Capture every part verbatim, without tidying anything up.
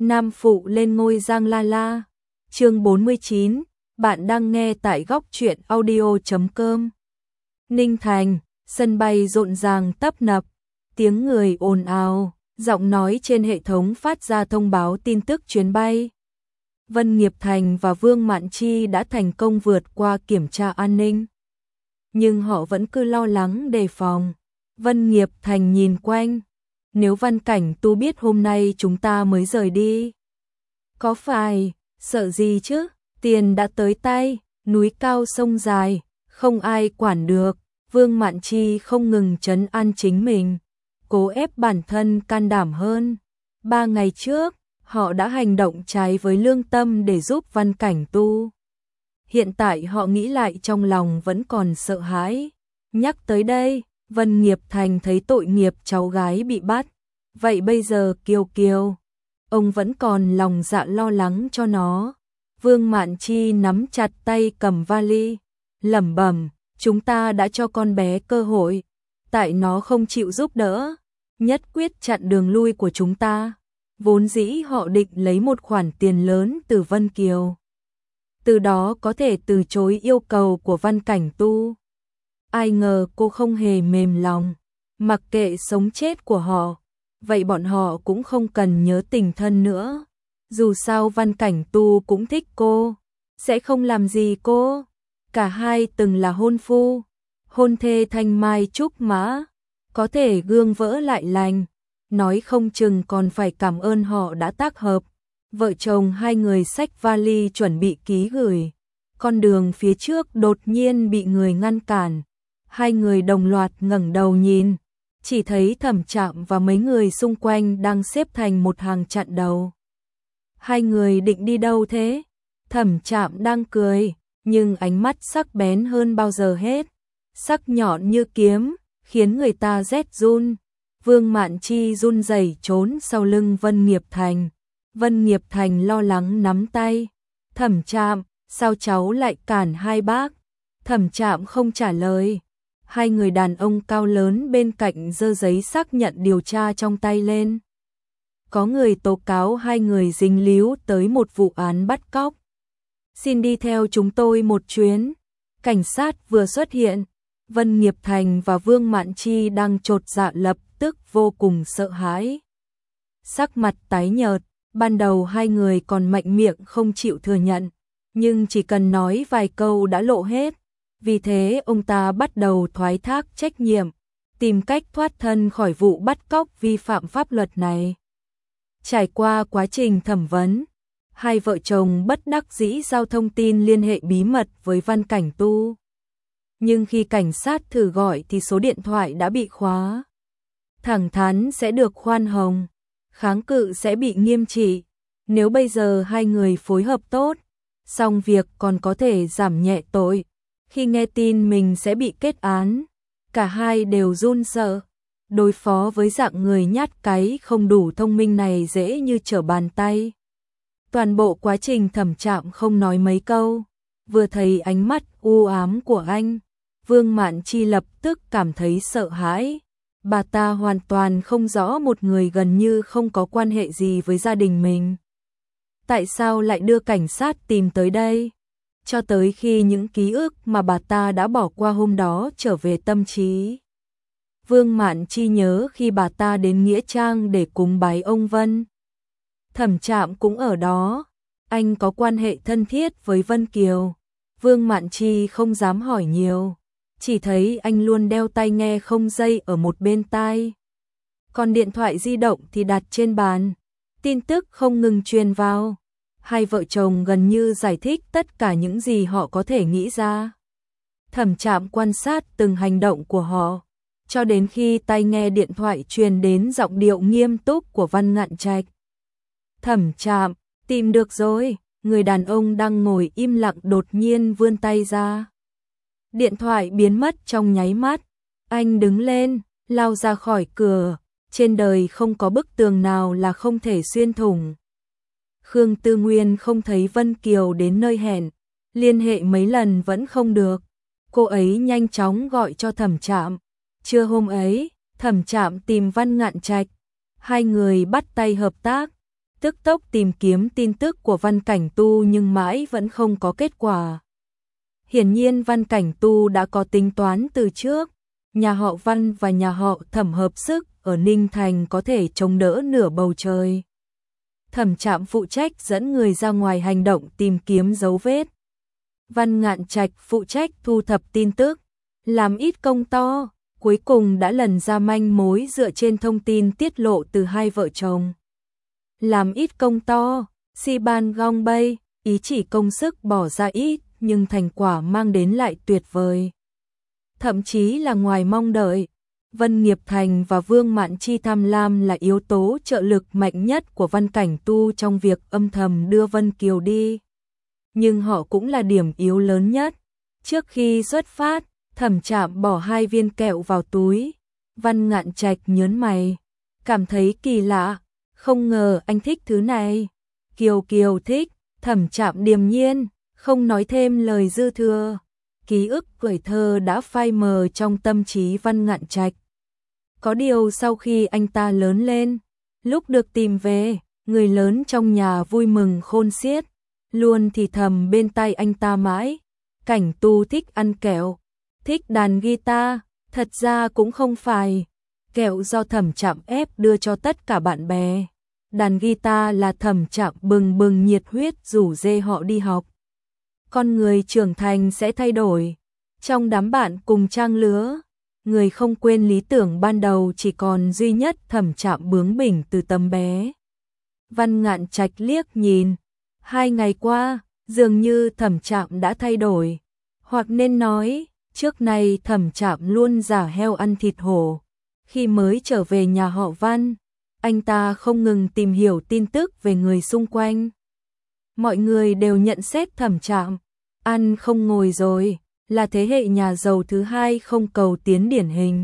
Nam phụ lên ngôi Giang La La. Chương bốn mươi chín, bạn đang nghe tại góc truyện audio chấm com. Ninh Thành, sân bay rộn ràng tấp nập, tiếng người ồn ào, giọng nói trên hệ thống phát ra thông báo tin tức chuyến bay. Vân Nghiệp Thành và Vương Mạn Chi đã thành công vượt qua kiểm tra an ninh, nhưng họ vẫn cứ lo lắng đề phòng. Vân Nghiệp Thành nhìn quanh, nếu Văn Cảnh Tu biết hôm nay chúng ta mới rời đi, có phải sợ gì chứ? Tiền đã tới tay, núi cao sông dài, không ai quản được. Vương Mạn Chi không ngừng trấn an chính mình, cố ép bản thân can đảm hơn. Ba ngày trước, họ đã hành động trái với lương tâm để giúp Văn Cảnh Tu. Hiện tại họ nghĩ lại trong lòng vẫn còn sợ hãi. Nhắc tới đây, Vân Nghiệp Thành thấy tội nghiệp cháu gái bị bắt. Vậy bây giờ Kiều Kiều, ông vẫn còn lòng dạ lo lắng cho nó. Vương Mạn Chi nắm chặt tay cầm vali, lẩm bẩm, chúng ta đã cho con bé cơ hội, tại nó không chịu giúp đỡ, nhất quyết chặn đường lui của chúng ta. Vốn dĩ họ định lấy một khoản tiền lớn từ Vân Kiều, từ đó có thể từ chối yêu cầu của Văn Cảnh Tu. Ai ngờ cô không hề mềm lòng, mặc kệ sống chết của họ, vậy bọn họ cũng không cần nhớ tình thân nữa. Dù sao Văn Cảnh Tu cũng thích cô, sẽ không làm gì cô. Cả hai từng là hôn phu, hôn thê thanh mai trúc mã, có thể gương vỡ lại lành, nói không chừng còn phải cảm ơn họ đã tác hợp. Vợ chồng hai người xách vali chuẩn bị ký gửi. Con đường phía trước đột nhiên bị người ngăn cản. Hai người đồng loạt ngẩng đầu nhìn, chỉ thấy Thẩm Trạm và mấy người xung quanh đang xếp thành một hàng chặn đầu. Hai người định đi đâu thế? Thẩm Trạm đang cười, nhưng ánh mắt sắc bén hơn bao giờ hết, sắc nhọn như kiếm, khiến người ta rét run. Vương Mạn Chi run rẩy trốn sau lưng Vân Nghiệp Thành. Vân Nghiệp Thành lo lắng nắm tay. Thẩm Trạm, sao cháu lại cản hai bác? Thẩm Trạm không trả lời. Hai người đàn ông cao lớn bên cạnh giơ giấy xác nhận điều tra trong tay lên. Có người tố cáo hai người dính líu tới một vụ án bắt cóc. Xin đi theo chúng tôi một chuyến. Cảnh sát vừa xuất hiện, Vân Nghiệp Thành và Vương Mạn Chi đang chột dạ lập tức vô cùng sợ hãi. Sắc mặt tái nhợt, ban đầu hai người còn mạnh miệng không chịu thừa nhận, nhưng chỉ cần nói vài câu đã lộ hết. Vì thế ông ta bắt đầu thoái thác trách nhiệm, tìm cách thoát thân khỏi vụ bắt cóc vi phạm pháp luật này. Trải qua quá trình thẩm vấn, hai vợ chồng bất đắc dĩ giao thông tin liên hệ bí mật với Văn Cảnh Tu. Nhưng khi cảnh sát thử gọi thì số điện thoại đã bị khóa. Thẳng thắn sẽ được khoan hồng, kháng cự sẽ bị nghiêm trị. Nếu bây giờ hai người phối hợp tốt, xong việc còn có thể giảm nhẹ tội. Khi nghe tin mình sẽ bị kết án, cả hai đều run sợ. Đối phó với dạng người nhát cái không đủ thông minh này dễ như trở bàn tay. Toàn bộ quá trình Thẩm Trạm không nói mấy câu, vừa thấy ánh mắt u ám của anh, Vương Mạn Chi lập tức cảm thấy sợ hãi. Bà ta hoàn toàn không rõ một người gần như không có quan hệ gì với gia đình mình, tại sao lại đưa cảnh sát tìm tới đây. Cho tới khi những ký ức mà bà ta đã bỏ qua hôm đó trở về tâm trí. Vương Mạn Chi nhớ khi bà ta đến Nghĩa Trang để cúng bái ông Vân. Thẩm Trạm cũng ở đó, anh có quan hệ thân thiết với Vân Kiều. Vương Mạn Chi không dám hỏi nhiều, chỉ thấy anh luôn đeo tai nghe không dây ở một bên tai. Còn điện thoại di động thì đặt trên bàn, tin tức không ngừng truyền vào. Hai vợ chồng gần như giải thích tất cả những gì họ có thể nghĩ ra. Thẩm Trạm quan sát từng hành động của họ, cho đến khi tai nghe điện thoại truyền đến giọng điệu nghiêm túc của Văn Ngạn Trạch. Thẩm Trạm, tìm được rồi. Người đàn ông đang ngồi im lặng đột nhiên vươn tay ra. Điện thoại biến mất trong nháy mắt. Anh đứng lên, lao ra khỏi cửa. Trên đời không có bức tường nào là không thể xuyên thủng. Khương Tư Nguyên không thấy Vân Kiều đến nơi hẹn, liên hệ mấy lần vẫn không được. Cô ấy nhanh chóng gọi cho Thẩm Trạm. Trưa hôm ấy, Thẩm Trạm tìm Văn Ngạn Trạch. Hai người bắt tay hợp tác. tức tốc tìm kiếm tin tức của Văn Cảnh Tu nhưng mãi vẫn không có kết quả. Hiển nhiên Văn Cảnh Tu đã có tính toán từ trước, nhà họ Văn và nhà họ Thẩm hợp sức ở Ninh Thành có thể chống đỡ nửa bầu trời. Thẩm Trạm phụ trách dẫn người ra ngoài hành động tìm kiếm dấu vết. Văn Ngạn Trạch phụ trách thu thập tin tức, làm ít công to, cuối cùng đã lần ra manh mối dựa trên thông tin tiết lộ từ hai vợ chồng. Làm ít công to, si ban gong bay, ý chỉ công sức bỏ ra ít, nhưng thành quả mang đến lại tuyệt vời. Thậm chí là ngoài mong đợi, Vân Nghiệp Thành và Vương Mạn Chi tham lam là yếu tố trợ lực mạnh nhất của Văn Cảnh Tu trong việc âm thầm đưa Vân Kiều đi. Nhưng họ cũng là điểm yếu lớn nhất. Trước khi xuất phát, Thẩm Trạm bỏ hai viên kẹo vào túi. Văn Ngạn Trạch nhớn mày, cảm thấy kỳ lạ, không ngờ anh thích thứ này. Kiều Kiều thích, Thẩm Trạm điềm nhiên, không nói thêm lời dư thừa. Ký ức tuổi thơ đã phai mờ trong tâm trí Văn Ngạn Trạch. Có điều sau khi anh ta lớn lên, lúc được tìm về, người lớn trong nhà vui mừng khôn xiết, luôn thì thầm bên tai anh ta mãi. Cảnh Tu thích ăn kẹo, thích đàn guitar, thật ra cũng không phải. Kẹo do Thẩm Trạm ép đưa cho tất cả bạn bè. Đàn guitar là Thẩm Trạm bừng bừng nhiệt huyết rủ dê họ đi học. Con người trưởng thành sẽ thay đổi. Trong đám bạn cùng trang lứa, người không quên lý tưởng ban đầu chỉ còn duy nhất Thẩm Trạm bướng bỉnh từ tấm bé. Văn Ngạn Trạch liếc nhìn. Hai ngày qua, dường như Thẩm Trạm đã thay đổi. Hoặc nên nói, trước nay Thẩm Trạm luôn giả heo ăn thịt hổ. Khi mới trở về nhà họ Văn, anh ta không ngừng tìm hiểu tin tức về người xung quanh. Mọi người đều nhận xét Thẩm Trạm, ăn không ngồi rồi, là thế hệ nhà giàu thứ hai không cầu tiến điển hình.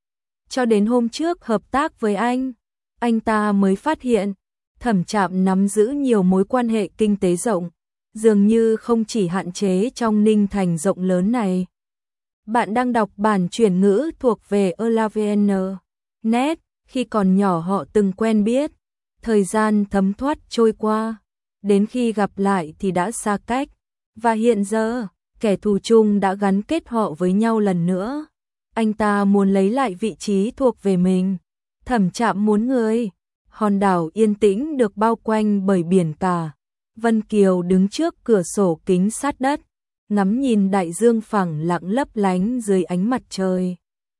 Cho đến hôm trước hợp tác với anh, anh ta mới phát hiện, Thẩm Trạm nắm giữ nhiều mối quan hệ kinh tế rộng, dường như không chỉ hạn chế trong Ninh Thành rộng lớn này. Bạn đang đọc bản chuyển ngữ thuộc về Elavn net, khi còn nhỏ họ từng quen biết, thời gian thấm thoát trôi qua, đến khi gặp lại thì đã xa cách, và hiện giờ, kẻ thù chung đã gắn kết họ với nhau lần nữa. Anh ta muốn lấy lại vị trí thuộc về mình. Thẩm Trạm muốn người. Hòn đảo yên tĩnh được bao quanh bởi biển cả. Vân Kiều đứng trước cửa sổ kính sát đất, ngắm nhìn đại dương phẳng lặng lấp lánh dưới ánh mặt trời.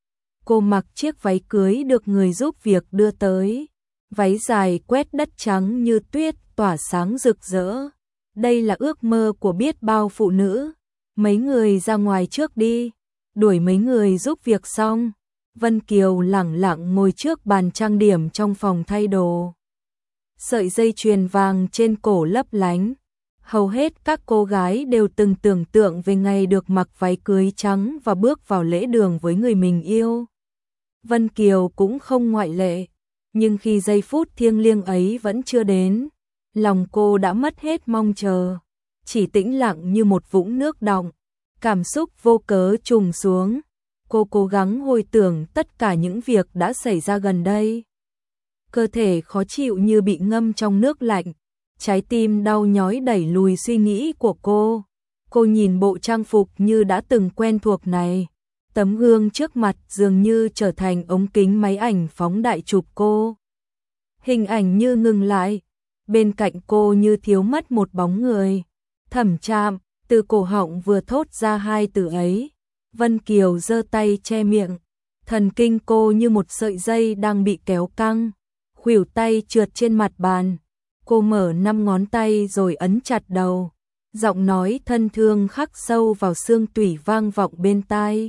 Cô mặc chiếc váy cưới được người giúp việc đưa tới. Váy dài quét đất trắng như tuyết tỏa sáng rực rỡ. Đây là ước mơ của biết bao phụ nữ. Mấy người ra ngoài trước đi. Đuổi mấy người giúp việc xong, Vân Kiều lẳng lặng ngồi trước bàn trang điểm trong phòng thay đồ. Sợi dây chuyền vàng trên cổ lấp lánh. Hầu hết các cô gái đều từng tưởng tượng về ngày được mặc váy cưới trắng và bước vào lễ đường với người mình yêu. Vân Kiều cũng không ngoại lệ. Nhưng khi giây phút thiêng liêng ấy vẫn chưa đến, lòng cô đã mất hết mong chờ. Chỉ tĩnh lặng như một vũng nước đọng. Cảm xúc vô cớ trùng xuống. Cô cố gắng hồi tưởng tất cả những việc đã xảy ra gần đây. Cơ thể khó chịu như bị ngâm trong nước lạnh. Trái tim đau nhói đẩy lùi suy nghĩ của cô. Cô nhìn bộ trang phục như đã từng quen thuộc này. Tấm gương trước mặt dường như trở thành ống kính máy ảnh phóng đại chụp cô. Hình ảnh như ngừng lại. Bên cạnh cô như thiếu mất một bóng người. Thẩm Trạm. Từ cổ họng vừa thốt ra hai từ ấy, Vân Kiều giơ tay che miệng, thần kinh cô như một sợi dây đang bị kéo căng, khuỷu tay trượt trên mặt bàn, cô mở năm ngón tay rồi ấn chặt đầu, giọng nói thân thương khắc sâu vào xương tủy vang vọng bên tai.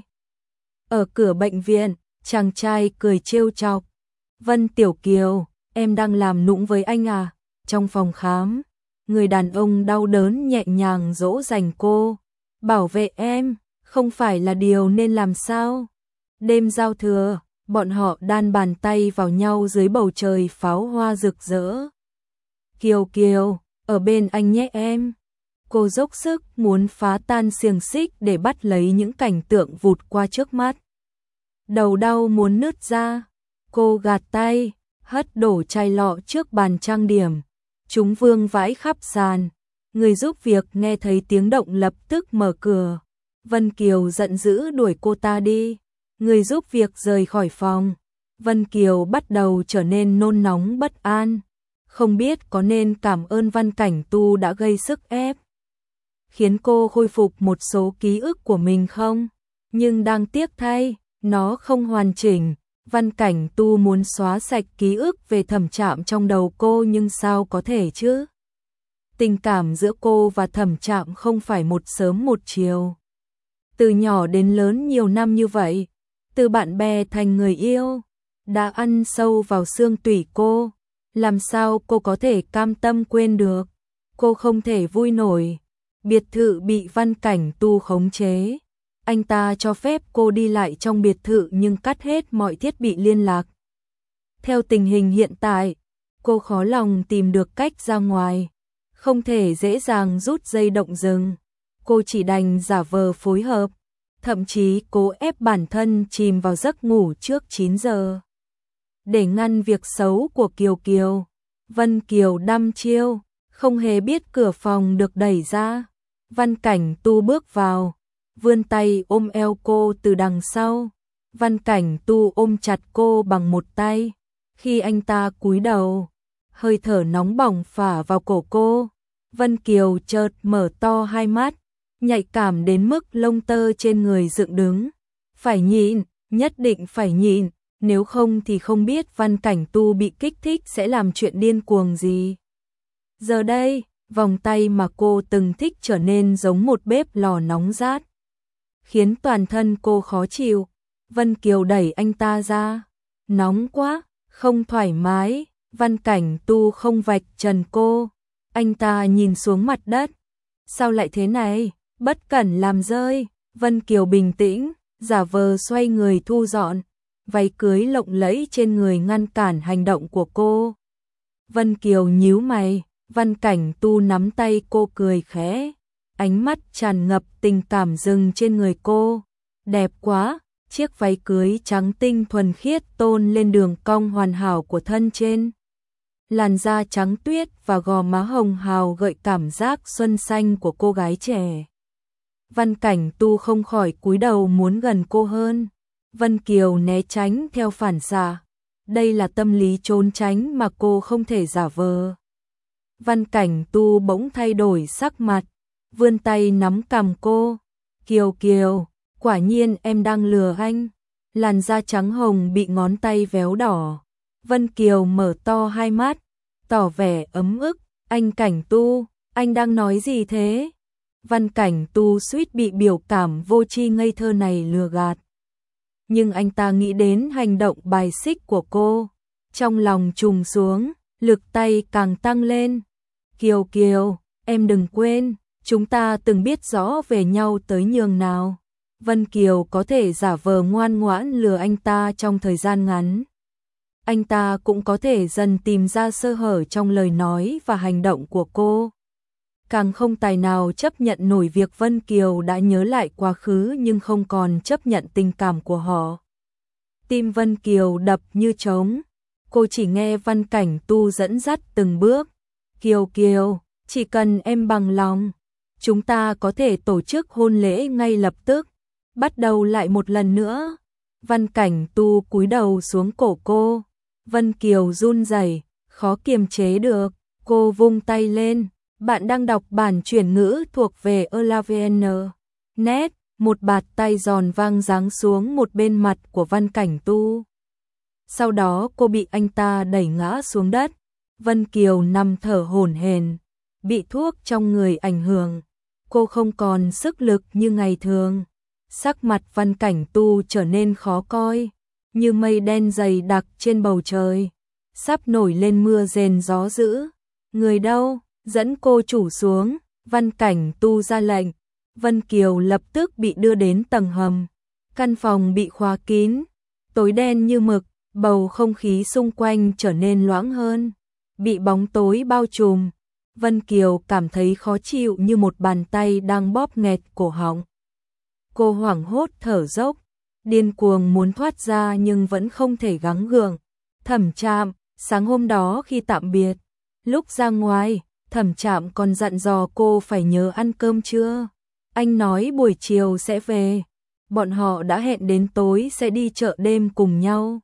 Ở cửa bệnh viện, chàng trai cười trêu chọc, Vân Tiểu Kiều, em đang làm nũng với anh à? Trong phòng khám, người đàn ông đau đớn nhẹ nhàng dỗ dành cô. Bảo vệ em, không phải là điều nên làm sao? Đêm giao thừa, bọn họ đan bàn tay vào nhau dưới bầu trời pháo hoa rực rỡ. Kiều Kiều, ở bên anh nhé em. Cô dốc sức muốn phá tan xiềng xích để bắt lấy những cảnh tượng vụt qua trước mắt. Đầu đau muốn nứt ra. Cô gạt tay, hất đổ chai lọ trước bàn trang điểm. Chúng vương vãi khắp sàn. Người giúp việc nghe thấy tiếng động lập tức mở cửa. Vân Kiều giận dữ đuổi cô ta đi. Người giúp việc rời khỏi phòng. Vân Kiều bắt đầu trở nên nôn nóng bất an. Không biết có nên cảm ơn Văn Cảnh Tu đã gây sức ép, khiến cô khôi phục một số ký ức của mình không? Nhưng đáng tiếc thay, nó không hoàn chỉnh. Văn Cảnh Tu muốn xóa sạch ký ức về Thẩm Trạm trong đầu cô nhưng sao có thể chứ? Tình cảm giữa cô và Thẩm Trạm không phải một sớm một chiều. Từ nhỏ đến lớn nhiều năm như vậy, từ bạn bè thành người yêu, đã ăn sâu vào xương tủy cô. Làm sao cô có thể cam tâm quên được? Cô không thể vui nổi. Biệt thự bị Văn Cảnh Tu khống chế. Anh ta cho phép cô đi lại trong biệt thự nhưng cắt hết mọi thiết bị liên lạc. Theo tình hình hiện tại, cô khó lòng tìm được cách ra ngoài. Không thể dễ dàng rút dây động rừng. Cô chỉ đành giả vờ phối hợp. Thậm chí cố ép bản thân chìm vào giấc ngủ trước chín giờ. Để ngăn việc xấu của Kiều Kiều, Vân Kiều đăm chiêu, không hề biết cửa phòng được đẩy ra. Văn Cảnh Tu bước vào, vươn tay ôm eo cô từ đằng sau. Văn Cảnh Tu ôm chặt cô bằng một tay. Khi anh ta cúi đầu, hơi thở nóng bỏng phả vào cổ cô. Vân Kiều chợt mở to hai mắt, nhạy cảm đến mức lông tơ trên người dựng đứng. Phải nhịn, nhất định phải nhịn. Nếu không thì không biết Văn Cảnh Tu bị kích thích sẽ làm chuyện điên cuồng gì. Giờ đây, vòng tay mà cô từng thích trở nên giống một bếp lò nóng rát, khiến toàn thân cô khó chịu. Vân Kiều đẩy anh ta ra. Nóng quá, không thoải mái. Văn Cảnh Tu không vạch trần cô. Anh ta nhìn xuống mặt đất. Sao lại thế này? Bất cẩn làm rơi. Vân Kiều bình tĩnh, giả vờ xoay người thu dọn. Váy cưới lộng lẫy trên người ngăn cản hành động của cô. Vân Kiều nhíu mày. Văn Cảnh Tu nắm tay cô cười khẽ. Ánh mắt tràn ngập tình cảm dừng trên người cô. Đẹp quá. Chiếc váy cưới trắng tinh thuần khiết tôn lên đường cong hoàn hảo của thân trên. Làn da trắng tuyết và gò má hồng hào gợi cảm giác xuân xanh của cô gái trẻ. Văn Cảnh Tu không khỏi cúi đầu muốn gần cô hơn. Vân Kiều né tránh theo phản xạ. Đây là tâm lý trốn tránh mà cô không thể giả vờ. Văn Cảnh Tu bỗng thay đổi sắc mặt, vươn tay nắm cằm cô. Kiều Kiều, quả nhiên em đang lừa anh. Làn da trắng hồng bị ngón tay véo đỏ. Vân Kiều mở to hai mắt, tỏ vẻ ấm ức. Anh Cảnh Tu, anh đang nói gì thế? Văn Cảnh Tu suýt bị biểu cảm vô tri ngây thơ này lừa gạt. Nhưng anh ta nghĩ đến hành động bài xích của cô. Trong lòng trùng xuống, lực tay càng tăng lên. Kiều Kiều, em đừng quên, chúng ta từng biết rõ về nhau tới nhường nào. Vân Kiều có thể giả vờ ngoan ngoãn lừa anh ta trong thời gian ngắn. Anh ta cũng có thể dần tìm ra sơ hở trong lời nói và hành động của cô. Càng không tài nào chấp nhận nổi việc Vân Kiều đã nhớ lại quá khứ nhưng không còn chấp nhận tình cảm của họ. Tim Vân Kiều đập như trống. Cô chỉ nghe Văn Cảnh Tu dẫn dắt từng bước. Kiều Kiều, chỉ cần em bằng lòng, chúng ta có thể tổ chức hôn lễ ngay lập tức. Bắt đầu lại một lần nữa. Văn Cảnh Tu cúi đầu xuống cổ cô. Vân Kiều run rẩy, khó kiềm chế được. Cô vung tay lên. Bạn đang đọc bản chuyển ngữ thuộc về Elavn. Net, một bạt tay giòn vang giáng xuống một bên mặt của Văn Cảnh Tu. Sau đó cô bị anh ta đẩy ngã xuống đất. Vân Kiều nằm thở hổn hển, bị thuốc trong người ảnh hưởng. Cô không còn sức lực như ngày thường. Sắc mặt Văn Cảnh Tu trở nên khó coi, như mây đen dày đặc trên bầu trời. Sắp nổi lên mưa rền gió dữ. Người đâu? Dẫn cô chủ xuống. Văn Cảnh Tu ra lệnh. Vân Kiều lập tức bị đưa đến tầng hầm. Căn phòng bị khóa kín, tối đen như mực, bầu không khí xung quanh trở nên loãng hơn, bị bóng tối bao trùm. Vân Kiều cảm thấy khó chịu như một bàn tay đang bóp nghẹt cổ họng. Cô hoảng hốt thở dốc, điên cuồng muốn thoát ra nhưng vẫn không thể gắng gượng. Thẩm Trạm, sáng hôm đó khi tạm biệt, Lúc ra ngoài, Thẩm Trạm còn dặn dò cô phải nhớ ăn cơm trưa. Anh nói buổi chiều sẽ về. Bọn họ đã hẹn đến tối sẽ đi chợ đêm cùng nhau.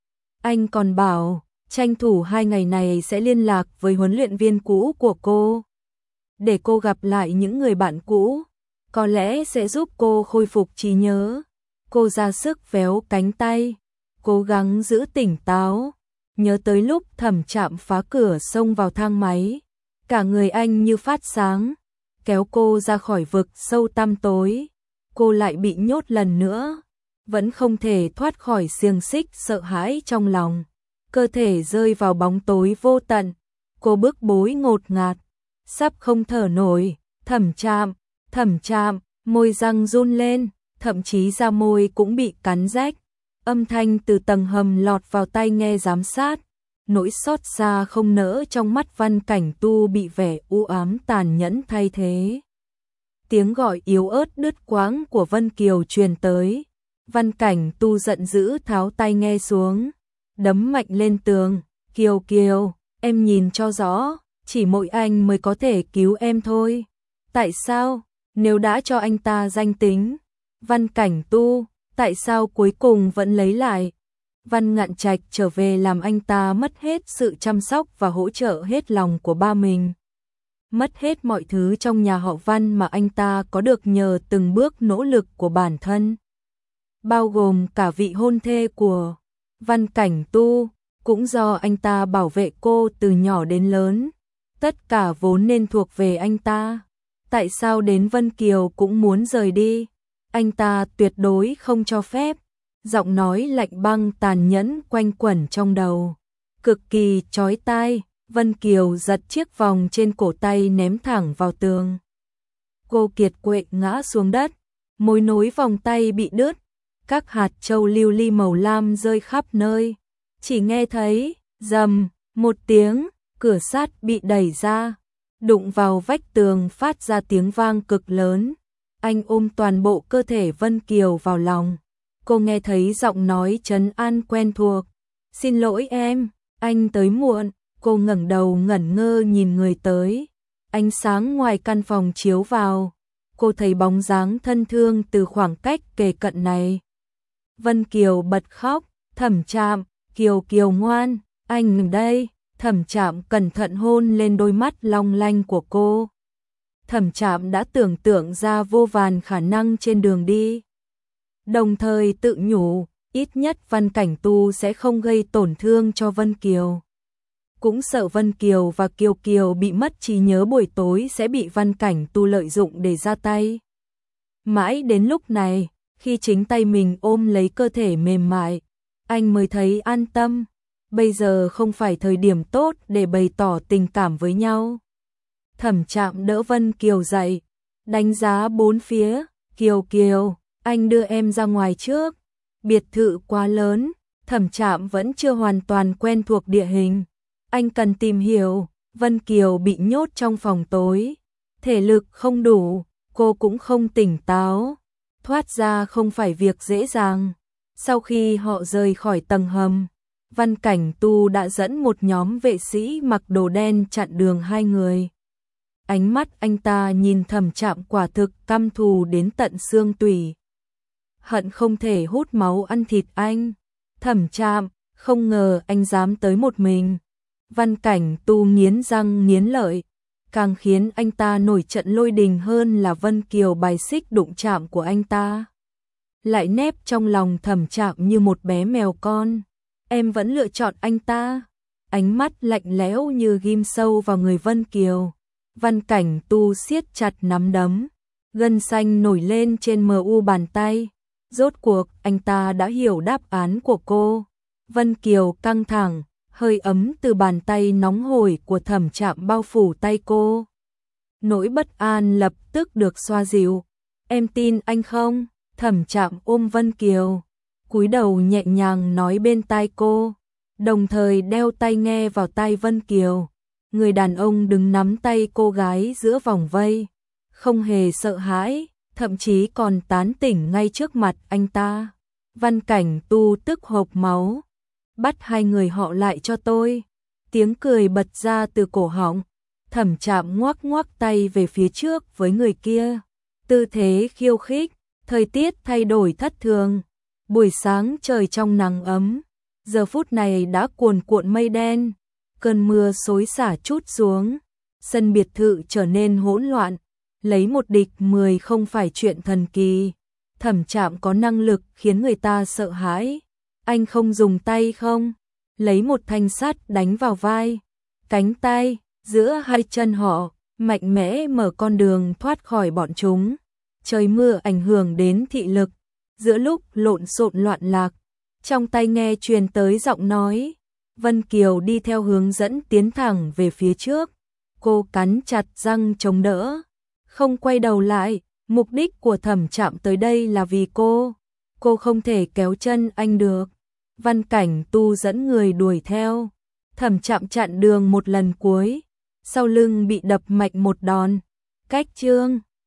Anh còn bảo, tranh thủ hai ngày này sẽ liên lạc với huấn luyện viên cũ của cô. Để cô gặp lại những người bạn cũ, có lẽ sẽ giúp cô khôi phục trí nhớ. Cô ra sức véo cánh tay, cố gắng giữ tỉnh táo. Nhớ tới lúc Thẩm Trạm phá cửa xông vào thang máy, cả người anh như phát sáng, kéo cô ra khỏi vực sâu tăm tối. Cô lại bị nhốt lần nữa, vẫn không thể thoát khỏi xiềng xích sợ hãi trong lòng. Cơ thể rơi vào bóng tối vô tận, cô bước bối ngột ngạt, sắp không thở nổi. Thẩm Trạm, Thẩm Trạm, môi răng run lên, thậm chí da môi cũng bị cắn rách. Âm thanh từ tầng hầm lọt vào tai nghe giám sát, nỗi xót xa không nỡ trong mắt Văn Cảnh Tu bị vẻ u ám tàn nhẫn thay thế. Tiếng gọi yếu ớt đứt quãng của Vân Kiều truyền tới. Văn Cảnh Tu giận dữ tháo tai nghe xuống, đấm mạnh lên tường. Kiều Kiều, em nhìn cho rõ, chỉ mỗi anh mới có thể cứu em thôi. Tại sao? Nếu đã cho anh ta danh tính, Văn Cảnh Tu, tại sao cuối cùng vẫn lấy lại? Văn Ngạn Trạch trở về làm anh ta mất hết sự chăm sóc và hỗ trợ hết lòng của ba mình. Mất hết mọi thứ trong nhà họ Văn mà anh ta có được nhờ từng bước nỗ lực của bản thân. Bao gồm cả vị hôn thê của Văn Cảnh Tu, cũng do anh ta bảo vệ cô từ nhỏ đến lớn. Tất cả vốn nên thuộc về anh ta. Tại sao đến Vân Kiều cũng muốn rời đi? Anh ta tuyệt đối không cho phép. Giọng nói lạnh băng tàn nhẫn quanh quẩn trong đầu, cực kỳ chói tai. Vân Kiều giật chiếc vòng trên cổ tay ném thẳng vào tường. Cô kiệt quệ ngã xuống đất, mối nối vòng tay bị đứt, các hạt châu lưu ly màu lam rơi khắp nơi. Chỉ nghe thấy rầm một tiếng, cửa sắt bị đẩy ra, đụng vào vách tường phát ra tiếng vang cực lớn. Anh ôm toàn bộ cơ thể Vân Kiều vào lòng. Cô nghe thấy giọng nói trấn an quen thuộc. Xin lỗi em, anh tới muộn. Cô ngẩng đầu ngẩn ngơ nhìn người tới. Ánh sáng ngoài căn phòng chiếu vào. Cô thấy bóng dáng thân thương từ khoảng cách kề cận này. Vân Kiều bật khóc. Thẩm Trạm, Kiều Kiều ngoan, anh đây. Thẩm Trạm cẩn thận hôn lên đôi mắt long lanh của cô. Thẩm Trạm đã tưởng tượng ra vô vàn khả năng trên đường đi. Đồng thời tự nhủ, ít nhất Văn Cảnh Tu sẽ không gây tổn thương cho Vân Kiều. Cũng sợ Vân Kiều và Kiều Kiều bị mất trí nhớ buổi tối sẽ bị Văn Cảnh Tu lợi dụng để ra tay. Mãi đến lúc này, khi chính tay mình ôm lấy cơ thể mềm mại, anh mới thấy an tâm. Bây giờ không phải thời điểm tốt để bày tỏ tình cảm với nhau. Thẩm Trạm đỡ Vân Kiều dậy, đánh giá bốn phía. Kiều Kiều, anh đưa em ra ngoài trước. Biệt thự quá lớn, Thẩm Trạm vẫn chưa hoàn toàn quen thuộc địa hình. Anh cần tìm hiểu. Vân Kiều bị nhốt trong phòng tối, thể lực không đủ, cô cũng không tỉnh táo. Thoát ra không phải việc dễ dàng. Sau khi họ rời khỏi tầng hầm, Văn Cảnh Tu đã dẫn một nhóm vệ sĩ mặc đồ đen chặn đường hai người. Ánh mắt anh ta nhìn Thẩm Trạm quả thực căm thù đến tận xương tủy. Hận không thể hút máu ăn thịt anh. Thẩm Trạm, không ngờ anh dám tới một mình. Văn Cảnh Tu nghiến răng nghiến lợi. Càng khiến anh ta nổi trận lôi đình hơn là Vân Kiều bài xích đụng chạm của anh ta. Lại nép trong lòng Thẩm Trạm như một bé mèo con. Em vẫn lựa chọn anh ta. Ánh mắt lạnh lẽo như ghim sâu vào người Vân Kiều. Văn Cảnh Tu siết chặt nắm đấm, gân xanh nổi lên trên mờ u bàn tay. Rốt cuộc anh ta đã hiểu đáp án của cô. Vân Kiều căng thẳng, hơi ấm từ bàn tay nóng hổi của Thẩm Trạm bao phủ tay cô. Nỗi bất an lập tức được xoa dịu. Em tin anh không? Thẩm Trạm ôm Vân Kiều, cúi đầu nhẹ nhàng nói bên tai cô, đồng thời đeo tai nghe vào tai Vân Kiều. Người đàn ông đứng nắm tay cô gái giữa vòng vây, không hề sợ hãi, thậm chí còn tán tỉnh ngay trước mặt anh ta. Văn Cảnh Tu tức hộc máu. Bắt hai người họ lại cho tôi. Tiếng cười bật ra từ cổ họng, Thẩm Trạm ngoắc ngoắc tay về phía trước với người kia, tư thế khiêu khích. Thời tiết thay đổi thất thường, buổi sáng trời trong nắng ấm, giờ phút này đã cuồn cuộn mây đen, cơn mưa xối xả trút xuống, sân biệt thự trở nên hỗn loạn, lấy một địch mười không phải chuyện thần kỳ. Thẩm Trạm có năng lực khiến người ta sợ hãi. Anh không dùng tay không, lấy một thanh sắt đánh vào vai, cánh tay, giữa hai chân họ, mạnh mẽ mở con đường thoát khỏi bọn chúng. Trời mưa ảnh hưởng đến thị lực, giữa lúc lộn xộn loạn lạc, trong tai nghe truyền tới giọng nói. Vân Kiều đi theo hướng dẫn tiến thẳng về phía trước, cô cắn chặt răng chống đỡ, không quay đầu lại. Mục đích của Thẩm Trạm tới đây là vì cô, cô không thể kéo chân anh được. Văn Cảnh Tu dẫn người đuổi theo, Thẩm Trạm chặn đường một lần cuối, sau lưng bị đập mạnh một đòn. Cách chương